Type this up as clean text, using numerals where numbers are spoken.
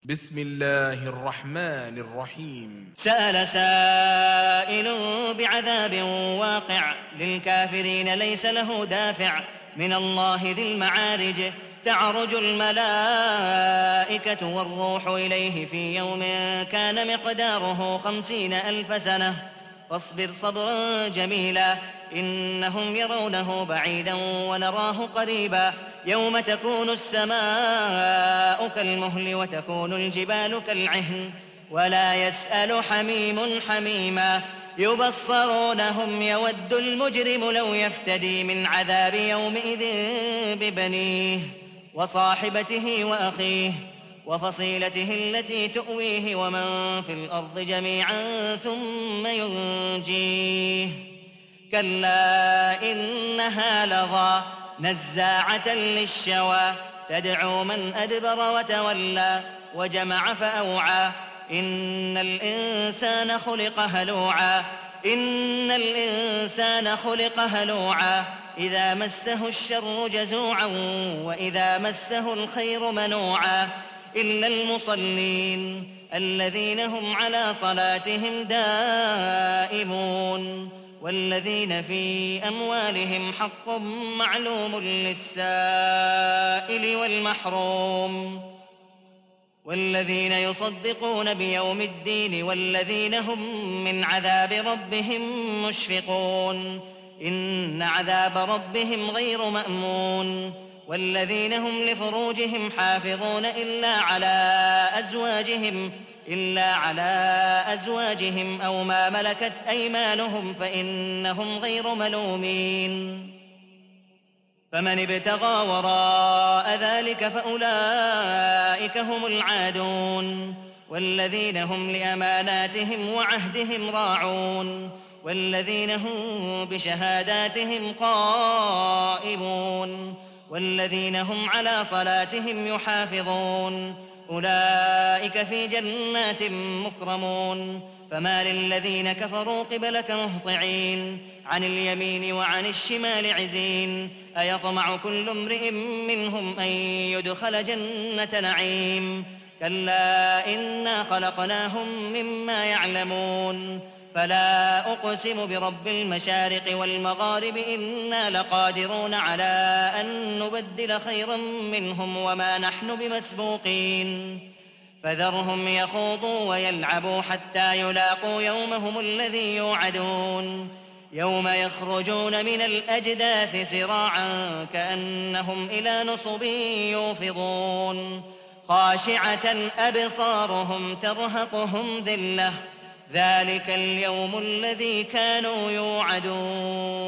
بسم الله الرحمن الرحيم. سأل سائل بعذاب واقع للكافرين ليس له دافع من الله ذي المعارج. تعرج الملائكة والروح إليه في يوم كان مقداره 50,000 سنة فاصبر صبرا جميلا إنهم يرونه بعيدا ونراه قريبا يوم تكون السماء كالمهل وتكون الجبال كالعهن ولا يسأل حميم حميما يبصرونهم يود المجرم لو يفتدي من عذاب يومئذ ببنيه وصاحبته وأخيه وفصيلته التي تؤويه ومن في الأرض جميعا ثم ينجيه كلا إنها لظى نزاعة للشوى تدعو من أدبر وتولى وجمع فأوعى إن الإنسان خلق هلوعا إذا مسه الشر جزوعا وإذا مسه الخير منوعا إلا المصلين الذين هم على صلاتهم دائمون والذين في أموالهم حق معلوم للسائل والمحروم والذين يصدقون بيوم الدين والذين هم من عذاب ربهم مشفقون إن عذاب ربهم غير مأمون والذين هم لفروجهم حافظون إلا على أزواجهم أو ما ملكت أيمانهم فإنهم غير ملومين فمن ابتغى وراء ذلك فأولئك هم العادون والذين هم لأماناتهم وعهدهم راعون والذين هم بشهاداتهم قائمون والذين هم على صلاتهم يحافظون أولئك في جنات مكرمون فما للذين كفروا قبلك مهطعين عن اليمين وعن الشمال عزين أيطمع كل امرئ منهم أن يدخل جنة نعيم كلا إنا خلقناهم مما يعلمون فلا أقسم برب المشارق والمغارب إنا لقادرون على أن نبدل خيرا منهم وما نحن بمسبوقين فذرهم يخوضوا ويلعبوا حتى يلاقوا يومهم الذي يوعدون يوم يخرجون من الأجداث سراعا كأنهم إلى نصب يوفضون خاشعة أبصارهم ترهقهم ذلة ذلك اليوم الذي كانوا يوعدون